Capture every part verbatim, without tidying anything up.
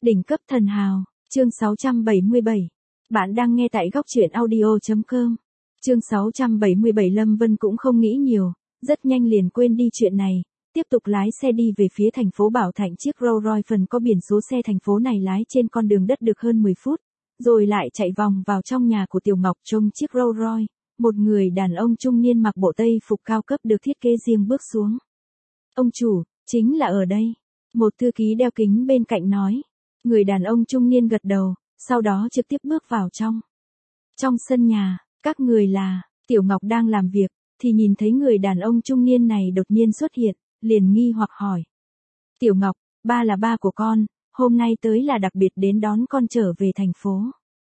Đỉnh cấp thần hào, chương sáu trăm bảy mươi bảy. Bạn đang nghe tại góc truyện audio chấm com. Chương sáu trăm bảy mươi bảy. Lâm Vân cũng không nghĩ nhiều, rất nhanh liền quên đi chuyện này, tiếp tục lái xe đi về phía thành phố Bảo Thạnh. Chiếc Rolls Royce phần có biển số xe thành phố này lái trên con đường đất được hơn mười phút, rồi lại chạy vòng vào trong nhà của Tiểu Ngọc. Trông chiếc Rolls Royce, một người đàn ông trung niên mặc bộ tây phục cao cấp được thiết kế riêng bước xuống. Ông chủ, chính là ở đây. Một thư ký đeo kính bên cạnh nói. Người đàn ông trung niên gật đầu, sau đó trực tiếp bước vào trong. Trong sân nhà, các người là, Tiểu Ngọc đang làm việc, thì nhìn thấy người đàn ông trung niên này đột nhiên xuất hiện, liền nghi hoặc hỏi. Tiểu Ngọc, ba là ba của con, hôm nay tới là đặc biệt đến đón con trở về thành phố.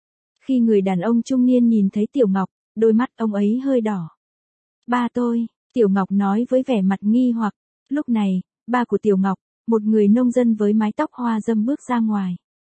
Khi người đàn ông trung niên nhìn thấy Tiểu Ngọc, đôi mắt ông ấy hơi đỏ. Ba tôi, Tiểu Ngọc nói với vẻ mặt nghi hoặc. Lúc này, ba của Tiểu Ngọc, một người nông dân với mái tóc hoa râm bước ra ngoài.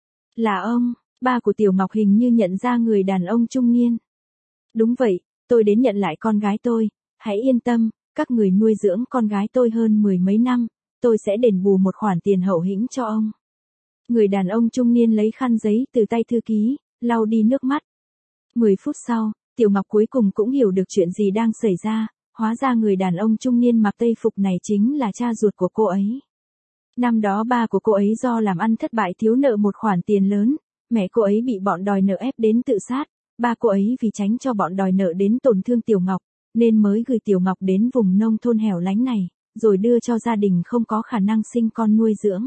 Là ông, ba của Tiểu Ngọc hình như nhận ra người đàn ông trung niên. Đúng vậy, tôi đến nhận lại con gái tôi, hãy yên tâm, các người nuôi dưỡng con gái tôi hơn mười mấy năm, tôi sẽ đền bù một khoản tiền hậu hĩnh cho ông. Người đàn ông trung niên lấy khăn giấy từ tay thư ký, lau đi nước mắt. Mười phút sau, Tiểu Ngọc cuối cùng cũng hiểu được chuyện gì đang xảy ra, hóa ra người đàn ông trung niên mặc tây phục này chính là cha ruột của cô ấy. Năm đó ba của cô ấy do làm ăn thất bại thiếu nợ một khoản tiền lớn, mẹ cô ấy bị bọn đòi nợ ép đến tự sát, ba cô ấy vì tránh cho bọn đòi nợ đến tổn thương Tiểu Ngọc, nên mới gửi Tiểu Ngọc đến vùng nông thôn hẻo lánh này, rồi đưa cho gia đình không có khả năng sinh con nuôi dưỡng.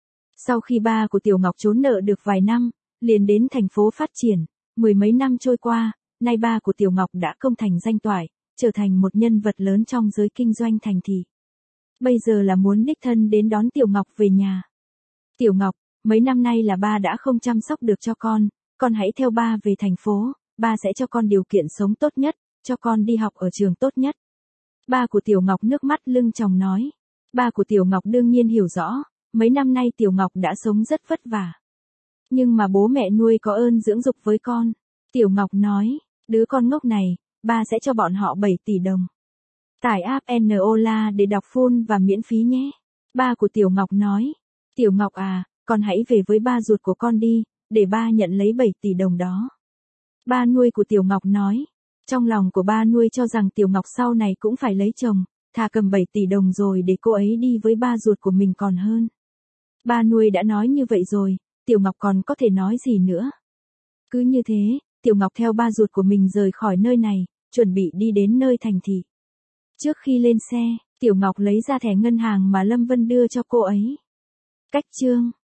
Sau khi ba của Tiểu Ngọc trốn nợ được vài năm, liền đến thành phố phát triển, mười mấy năm trôi qua, nay ba của Tiểu Ngọc đã công thành danh toại, trở thành một nhân vật lớn trong giới kinh doanh thành thị. Bây giờ là muốn đích thân đến đón Tiểu Ngọc về nhà. Tiểu Ngọc, mấy năm nay là ba đã không chăm sóc được cho con, con hãy theo ba về thành phố, ba sẽ cho con điều kiện sống tốt nhất, cho con đi học ở trường tốt nhất. Ba của Tiểu Ngọc nước mắt lưng tròng nói. Ba của Tiểu Ngọc đương nhiên hiểu rõ, mấy năm nay Tiểu Ngọc đã sống rất vất vả. Nhưng mà bố mẹ nuôi có ơn dưỡng dục với con. Tiểu Ngọc nói, đứa con ngốc này, ba sẽ cho bọn họ bảy tỷ đồng. Tải app Nola để đọc full và miễn phí nhé. Ba của Tiểu Ngọc nói. Tiểu Ngọc à, con hãy về với ba ruột của con đi, để ba nhận lấy bảy tỷ đồng đó. Ba nuôi của Tiểu Ngọc nói. Trong lòng của ba nuôi cho rằng Tiểu Ngọc sau này cũng phải lấy chồng, thà cầm bảy tỷ đồng rồi để cô ấy đi với ba ruột của mình còn hơn. Ba nuôi đã nói như vậy rồi, Tiểu Ngọc còn có thể nói gì nữa. Cứ như thế, Tiểu Ngọc theo ba ruột của mình rời khỏi nơi này, chuẩn bị đi đến nơi thành thị. Trước khi lên xe, Tiểu Ngọc lấy ra thẻ ngân hàng mà Lâm Vân đưa cho cô ấy. Cách chương